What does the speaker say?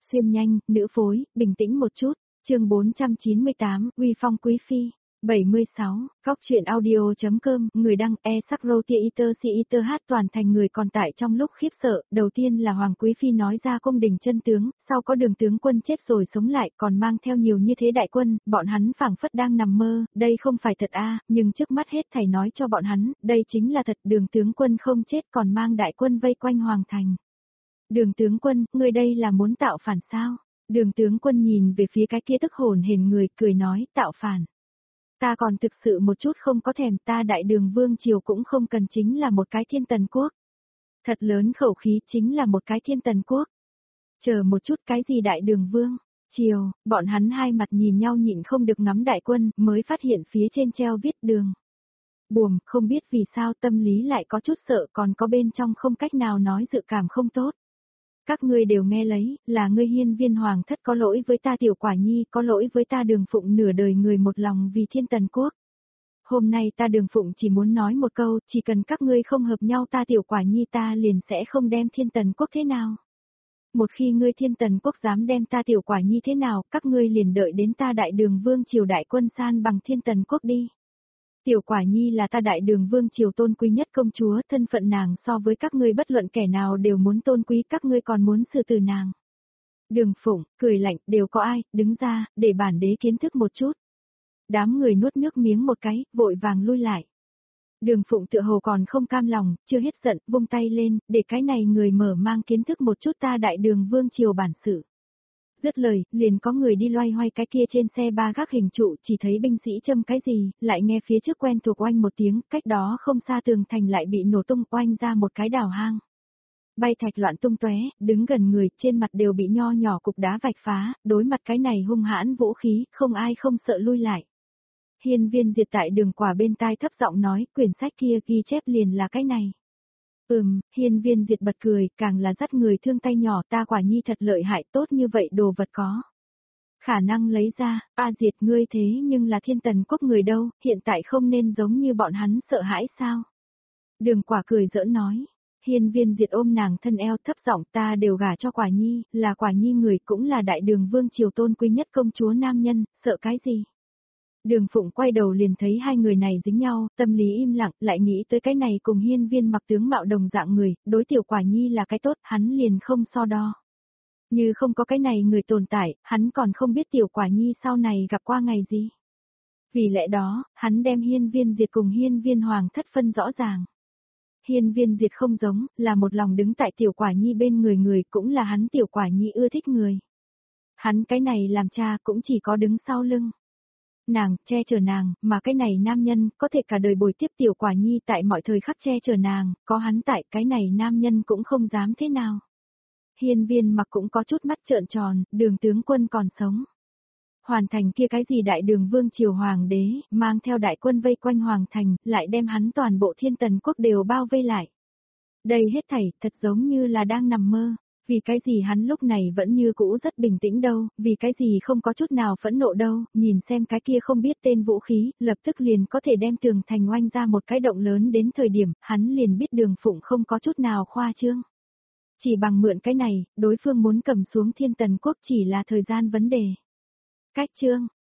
xuyên nhanh, nữ phối, bình tĩnh một chút. Chương 498, Uy phong quý phi. 76, góc truyện audio.com, người đăng e-sắc-rô-tia-iter-si-iter hát toàn thành người còn tại trong lúc khiếp sợ, đầu tiên là Hoàng Quý Phi nói ra cung đình chân tướng, sau có Đường tướng quân chết rồi sống lại còn mang theo nhiều như thế đại quân, bọn hắn phảng phất đang nằm mơ, đây không phải thật a, nhưng trước mắt hết thảy nói cho bọn hắn, đây chính là thật, Đường tướng quân không chết còn mang đại quân vây quanh Hoàng thành. Đường tướng quân, người đây là muốn tạo phản sao? Đường tướng quân nhìn về phía cái kia tức hồn hển người, cười nói, tạo phản. Ta còn thực sự một chút không có thèm, ta đại đường vương triều cũng không cần chính là một cái thiên tần quốc. Thật lớn khẩu khí chính là một cái thiên tần quốc. Chờ một chút cái gì đại đường vương, triều, bọn hắn hai mặt nhìn nhau nhịn không được ngắm đại quân, mới phát hiện phía trên treo viết đường. Buồm, không biết vì sao tâm lý lại có chút sợ còn có bên trong không cách nào nói dự cảm không tốt. Các ngươi đều nghe lấy, là ngươi hiên viên hoàng thất có lỗi với ta tiểu quả nhi, có lỗi với ta đường phụng nửa đời người một lòng vì thiên tần quốc. Hôm nay ta đường phụng chỉ muốn nói một câu, chỉ cần các ngươi không hợp nhau ta tiểu quả nhi ta liền sẽ không đem thiên tần quốc thế nào. Một khi ngươi thiên tần quốc dám đem ta tiểu quả nhi thế nào, các ngươi liền đợi đến ta đại đường vương triều đại quân san bằng thiên tần quốc đi. Tiểu quả nhi là ta đại đường vương triều tôn quý nhất công chúa, thân phận nàng so với các ngươi bất luận kẻ nào đều muốn tôn quý, các ngươi còn muốn xử tử nàng. Đường Phụng, cười lạnh, đều có ai, đứng ra, để bản đế kiến thức một chút. Đám người nuốt nước miếng một cái, vội vàng lui lại. Đường Phụng tựa hồ còn không cam lòng, chưa hết giận, vung tay lên, để cái này người mở mang kiến thức một chút ta đại đường vương triều bản sự. Dứt lời, liền có người đi loay hoay cái kia trên xe ba gác hình trụ, chỉ thấy binh sĩ châm cái gì, lại nghe phía trước quen thuộc oanh một tiếng, cách đó không xa tường thành lại bị nổ tung oanh ra một cái đào hang. Bay thạch loạn tung tóe, đứng gần người, trên mặt đều bị nho nhỏ cục đá vạch phá, đối mặt cái này hung hãn vũ khí, không ai không sợ lui lại. Hiên viên diệt tại đường quả bên tai thấp giọng nói, quyển sách kia ghi chép liền là cái này. Hiên viên diệt bật cười, càng là dắt người thương tay nhỏ, ta quả nhi thật lợi hại, tốt như vậy đồ vật có. Khả năng lấy ra, diệt ngươi thế nhưng là thiên tần quốc người đâu, hiện tại không nên giống như bọn hắn sợ hãi sao. Đường quả cười giỡn nói, hiên viên diệt ôm nàng thân eo thấp giọng ta đều gả cho quả nhi, là quả nhi người cũng là đại đường vương triều tôn quý nhất công chúa nam nhân, sợ cái gì. Đường Phụng quay đầu liền thấy hai người này dính nhau, tâm lý im lặng, lại nghĩ tới cái này cùng hiên viên mặc tướng mạo đồng dạng người, đối tiểu quả nhi là cái tốt, hắn liền không so đo. Như không có cái này người tồn tại, hắn còn không biết tiểu quả nhi sau này gặp qua ngày gì. Vì lẽ đó, hắn đem hiên viên diệt cùng hiên viên hoàng thất phân rõ ràng. Hiên viên diệt không giống, là một lòng đứng tại tiểu quả nhi bên người người cũng là hắn tiểu quả nhi ưa thích người. Hắn cái này làm cha cũng chỉ có đứng sau lưng. Nàng, che chở nàng, mà cái này nam nhân, có thể cả đời bồi tiếp tiểu quả nhi tại mọi thời khắc che chở nàng, có hắn tại, cái này nam nhân cũng không dám thế nào. Hiên viên mặc cũng có chút mắt trợn tròn, đường tướng quân còn sống. Hoàn thành kia cái gì đại đường vương triều hoàng đế, mang theo đại quân vây quanh hoàng thành, lại đem hắn toàn bộ thiên tần quốc đều bao vây lại. Đây hết thảy, thật giống như là đang nằm mơ. Vì cái gì hắn lúc này vẫn như cũ rất bình tĩnh đâu, vì cái gì không có chút nào phẫn nộ đâu, nhìn xem cái kia không biết tên vũ khí, lập tức liền có thể đem tường thành oanh ra một cái động lớn đến thời điểm, hắn liền biết Đường Phụng không có chút nào khoa trương. Chỉ bằng mượn cái này, đối phương muốn cầm xuống thiên tần quốc chỉ là thời gian vấn đề. Cách chương,